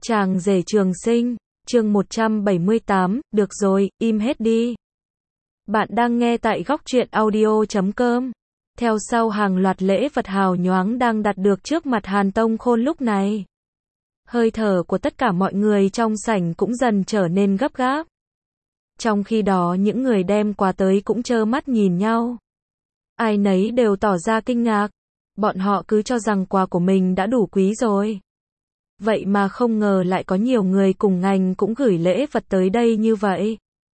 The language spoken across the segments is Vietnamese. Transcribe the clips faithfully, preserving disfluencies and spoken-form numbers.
Chàng rể trường sinh, chương một trăm bảy mươi tám, được rồi, im hết đi. Bạn đang nghe tại góc truyện audio chấm com. Theo sau hàng loạt lễ vật hào nhoáng đang đặt được trước mặt Hàn Tông Khôn lúc này. Hơi thở của tất cả mọi người trong sảnh cũng dần trở nên gấp gáp. Trong khi đó những người đem quà tới cũng trơ mắt nhìn nhau. Ai nấy đều tỏ ra kinh ngạc. Bọn họ cứ cho rằng quà của mình đã đủ quý rồi. Vậy mà không ngờ lại có nhiều người cùng ngành cũng gửi lễ vật tới đây như vậy.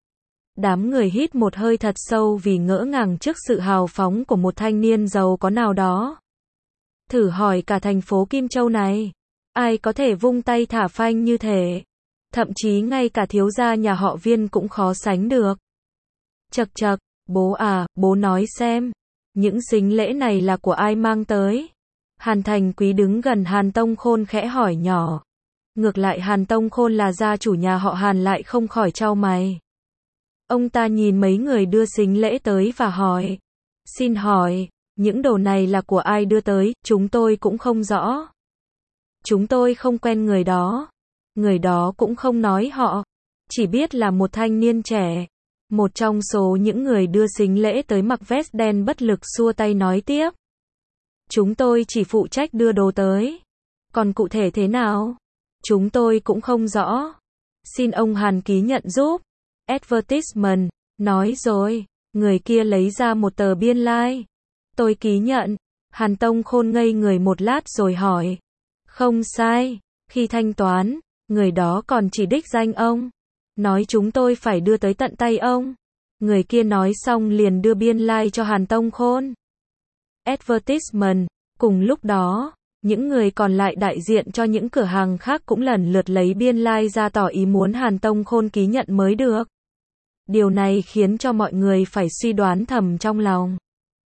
Đám người hít một hơi thật sâu vì ngỡ ngàng trước sự hào phóng của một thanh niên giàu có nào đó. Thử hỏi cả thành phố Kim Châu này, ai có thể vung tay thả phanh như thế? Thậm chí ngay cả thiếu gia nhà họ Viên cũng khó sánh được. Chậc chậc, bố à, bố nói xem, những sính lễ này là của ai mang tới? Hàn Thành Quý đứng gần Hàn Tông Khôn khẽ hỏi nhỏ. Ngược lại Hàn Tông Khôn là gia chủ nhà họ Hàn lại không khỏi chau mày. Ông ta nhìn mấy người đưa sính lễ tới và hỏi. Xin hỏi, những đồ này là của ai đưa tới, chúng tôi cũng không rõ. Chúng tôi không quen người đó. Người đó cũng không nói họ. Chỉ biết là một thanh niên trẻ. Một trong số những người đưa sính lễ tới mặc vest đen bất lực xua tay nói tiếp. Chúng tôi chỉ phụ trách đưa đồ tới. Còn cụ thể thế nào? Chúng tôi cũng không rõ. Xin ông Hàn ký nhận giúp. Advertisement. Nói rồi. Người kia lấy ra một tờ biên lai. Tôi ký nhận. Hàn Tông Khôn ngây người một lát rồi hỏi. Không sai. Khi thanh toán, người đó còn chỉ đích danh ông. Nói chúng tôi phải đưa tới tận tay ông. Người kia nói xong liền đưa biên lai cho Hàn Tông Khôn. Advertisement. Cùng lúc đó, những người còn lại đại diện cho những cửa hàng khác cũng lần lượt lấy biên lai ra tỏ ý muốn Hàn Tông Khôn ký nhận mới được. Điều này khiến cho mọi người phải suy đoán thầm trong lòng.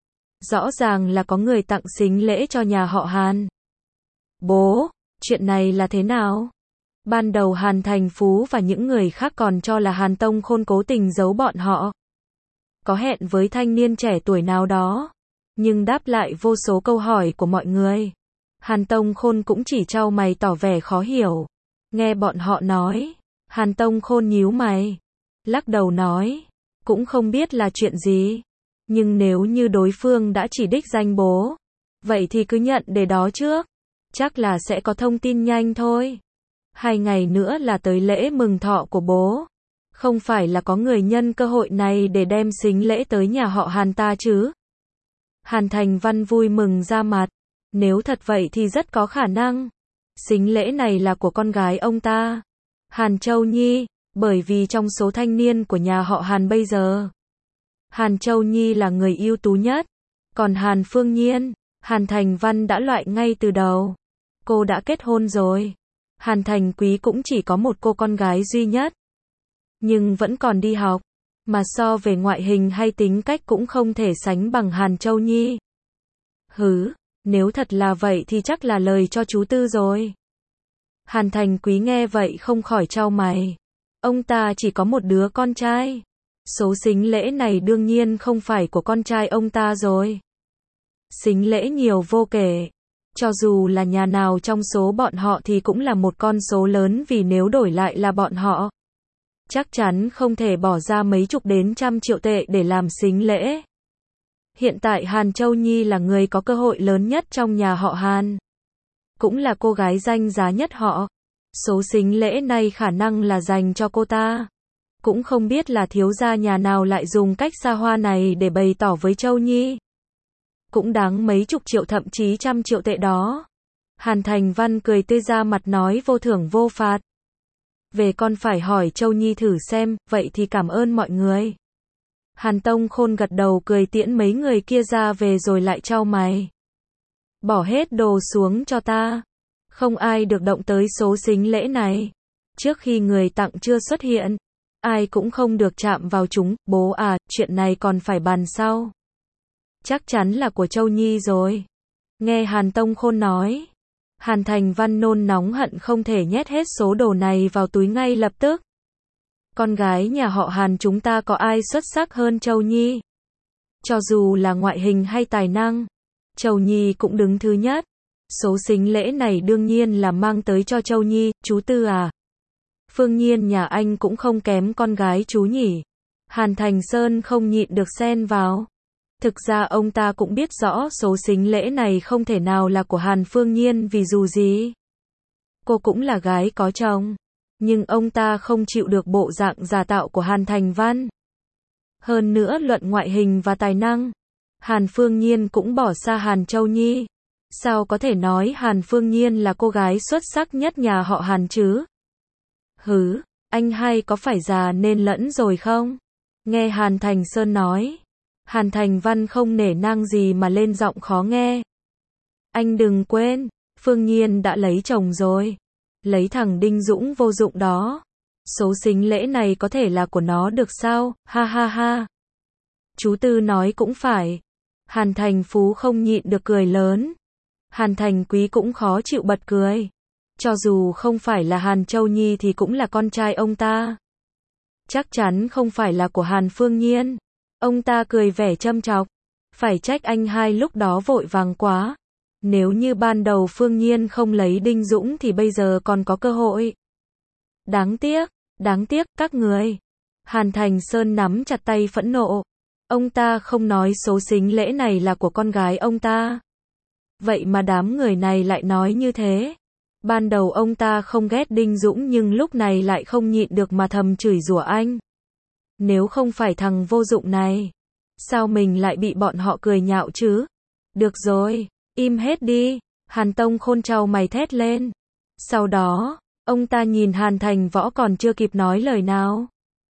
Rõ ràng là có người tặng sính lễ cho nhà họ Hàn. Bố, chuyện này là thế nào? Ban đầu Hàn Thành Phú và những người khác còn cho là Hàn Tông Khôn cố tình giấu bọn họ. Có hẹn với thanh niên trẻ tuổi nào đó. Nhưng đáp lại vô số câu hỏi của mọi người, Hàn Tông Khôn cũng chỉ chau mày tỏ vẻ khó hiểu. Nghe bọn họ nói, Hàn Tông Khôn nhíu mày, lắc đầu nói, cũng không biết là chuyện gì. Nhưng nếu như đối phương đã chỉ đích danh bố, vậy thì cứ nhận để đó trước. Chắc là sẽ có thông tin nhanh thôi. Hai ngày nữa là tới lễ mừng thọ của bố. Không phải là có người nhân cơ hội này để đem sính lễ tới nhà họ Hàn ta chứ? Hàn Thành Văn vui mừng ra mặt. Nếu thật vậy thì rất có khả năng. Sính lễ này là của con gái ông ta, Hàn Châu Nhi, bởi vì trong số thanh niên của nhà họ Hàn bây giờ, Hàn Châu Nhi là người ưu tú nhất. Còn Hàn Phương Nhiên, Hàn Thành Văn đã loại ngay từ đầu. Cô đã kết hôn rồi. Hàn Thành Quý cũng chỉ có một cô con gái duy nhất. Nhưng vẫn còn đi học. Mà so về ngoại hình hay tính cách cũng không thể sánh bằng Hàn Châu Nhi. Hứ, nếu thật là vậy thì chắc là lời cho chú Tư rồi. Hàn Thành Quý nghe vậy không khỏi chau mày. Ông ta chỉ có một đứa con trai. Số sính lễ này đương nhiên không phải của con trai ông ta rồi. Sính lễ nhiều vô kể. Cho dù là nhà nào trong số bọn họ thì cũng là một con số lớn vì nếu đổi lại là bọn họ, chắc chắn không thể bỏ ra mấy chục đến trăm triệu tệ để làm sính lễ. Hiện tại Hàn Châu Nhi là người có cơ hội lớn nhất trong nhà họ Hàn. Cũng là cô gái danh giá nhất họ. Số sính lễ này khả năng là dành cho cô ta. Cũng không biết là thiếu gia nhà nào lại dùng cách xa hoa này để bày tỏ với Châu Nhi. Cũng đáng mấy chục triệu thậm chí trăm triệu tệ đó. Hàn Thành Văn cười tươi ra mặt nói vô thưởng vô phạt. Về con phải hỏi Châu Nhi thử xem, vậy thì cảm ơn mọi người. Hàn Tông Khôn gật đầu cười tiễn mấy người kia ra về rồi lại chau mày. Bỏ hết đồ xuống cho ta. Không ai được động tới số sính lễ này. Trước khi người tặng chưa xuất hiện, ai cũng không được chạm vào chúng. Bố à, chuyện này còn phải bàn sau. Chắc chắn là của Châu Nhi rồi. Nghe Hàn Tông Khôn nói, Hàn Thành Văn nôn nóng hận không thể nhét hết số đồ này vào túi ngay lập tức. Con gái nhà họ Hàn chúng ta có ai xuất sắc hơn Châu Nhi? Cho dù là ngoại hình hay tài năng, Châu Nhi cũng đứng thứ nhất. Số sính lễ này đương nhiên là mang tới cho Châu Nhi, chú Tư à. Phương Nhiên nhà anh cũng không kém con gái chú nhỉ. Hàn Thành Sơn không nhịn được xen vào. Thực ra ông ta cũng biết rõ số sính lễ này không thể nào là của Hàn Phương Nhiên vì dù gì. Cô cũng là gái có chồng. Nhưng ông ta không chịu được bộ dạng giả tạo của Hàn Thành Văn. Hơn nữa luận ngoại hình và tài năng, Hàn Phương Nhiên cũng bỏ xa Hàn Châu Nhi. Sao có thể nói Hàn Phương Nhiên là cô gái xuất sắc nhất nhà họ Hàn chứ? Hứ, anh hay có phải già nên lẫn rồi không? Nghe Hàn Thành Sơn nói, Hàn Thành Văn không nể nang gì mà lên giọng khó nghe. Anh đừng quên, Phương Nhiên đã lấy chồng rồi. Lấy thằng Đinh Dũng vô dụng đó. Số sính lễ này có thể là của nó được sao? Ha ha ha. Chú Tư nói cũng phải. Hàn Thành Phú không nhịn được cười lớn. Hàn Thành Quý cũng khó chịu bật cười. Cho dù không phải là Hàn Châu Nhi thì cũng là con trai ông ta. Chắc chắn không phải là của Hàn Phương Nhiên. Ông ta cười vẻ châm chọc. Phải trách anh hai lúc đó vội vàng quá. Nếu như ban đầu Phương Nhiên không lấy Đinh Dũng thì bây giờ còn có cơ hội. Đáng tiếc, đáng tiếc các người. Hàn Thành Sơn nắm chặt tay phẫn nộ. Ông ta không nói số sính lễ này là của con gái ông ta. Vậy mà đám người này lại nói như thế. Ban đầu ông ta không ghét Đinh Dũng nhưng lúc này lại không nhịn được mà thầm chửi rủa anh. Nếu không phải thằng vô dụng này, sao mình lại bị bọn họ cười nhạo chứ? Được rồi, im hết đi. Hàn Tông Khôn trao mày thét lên. Sau đó, ông ta nhìn Hàn Thành Võ còn chưa kịp nói lời nào.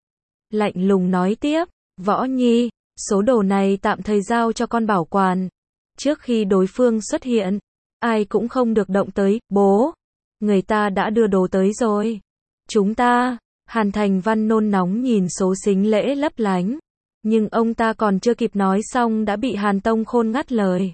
Lạnh lùng nói tiếp, Võ Nhi, số đồ này tạm thời giao cho con bảo quản. Trước khi đối phương xuất hiện, ai cũng không được động tới, bố. Người ta đã đưa đồ tới rồi. Chúng ta, Hàn Thành Văn nôn nóng nhìn số sính lễ lấp lánh. Nhưng ông ta còn chưa kịp nói xong đã bị Hàn Tông Khôn ngắt lời.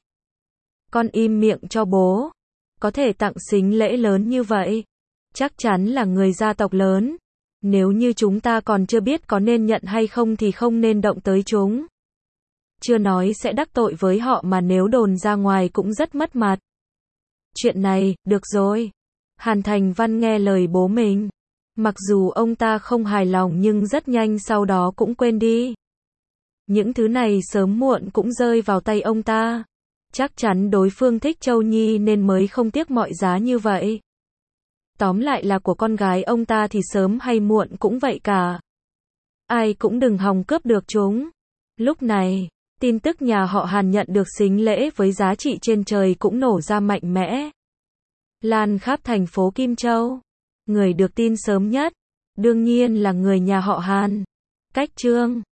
Con im miệng cho bố. Có thể tặng sính lễ lớn như vậy. Chắc chắn là người gia tộc lớn. Nếu như chúng ta còn chưa biết có nên nhận hay không thì không nên động tới chúng. Chưa nói sẽ đắc tội với họ mà nếu đồn ra ngoài cũng rất mất mặt. Chuyện này, được rồi. Hàn Thành Văn nghe lời bố mình. Mặc dù ông ta không hài lòng nhưng rất nhanh sau đó cũng quên đi. Những thứ này sớm muộn cũng rơi vào tay ông ta. Chắc chắn đối phương thích Châu Nhi nên mới không tiếc mọi giá như vậy. Tóm lại là của con gái ông ta thì sớm hay muộn cũng vậy cả. Ai cũng đừng hòng cướp được chúng. Lúc này, tin tức nhà họ Hàn nhận được sính lễ với giá trị trên trời cũng nổ ra mạnh mẽ. Lan khắp thành phố Kim Châu. Người được tin sớm nhất, đương nhiên là người nhà họ Hàn. Cách chương